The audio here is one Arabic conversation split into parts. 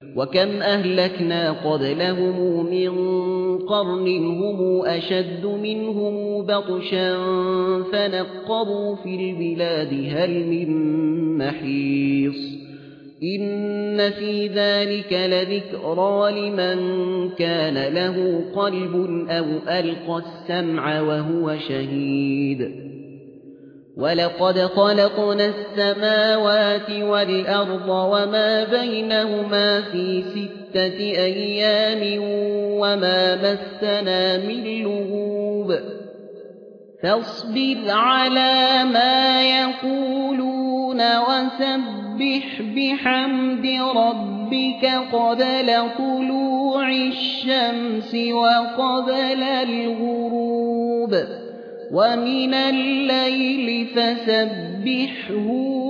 وكم أهلكنا قبلهم من قرن هم أشد منهم بطشا فنقبوا في البلاد هل من محيص إن في ذلك لذكرى لمن كان له قلب أو ألقى السمع وهو شهيد ولقد خلقنا السماوات والأرض وما بينهما في 6 أيام وما مسنا من لغوب فاصبر على ما يقولون وسبح بحمد ربك قبل طلوع الشمس وقبل الغروب ومن الليل فسبحه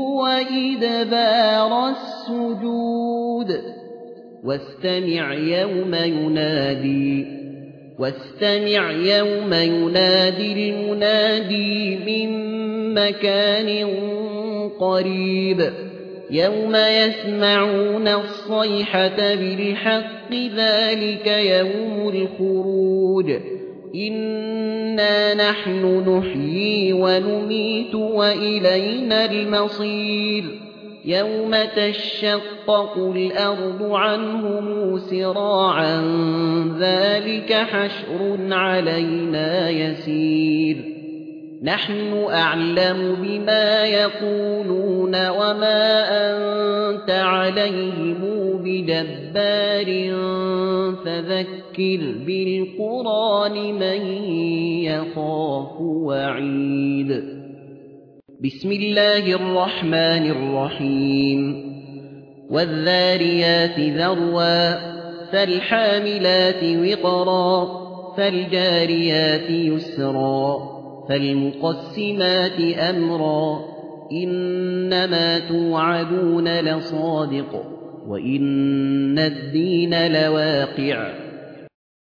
وإدبار السجود واستمع يوم ينادي المنادي من مكان قريب يوم يسمعون الصيحة بالحق ذلك يوم الخروج إنا نحن نحيي ونميت وإلينا المصير يوم تشقق الأرض عنهم سراعا ذلك حشر علينا يسير نحن أعلم بما يقولون وما أنت عليهم بجبار فذكر بالقرآن من يخاف وعيد بسم الله الرحمن الرحيم والذاريات ذروا فالحاملات وقرا فالجاريات يسرا فالمقسمات أمرا إنما توعدون لصادق وإن الدين لواقع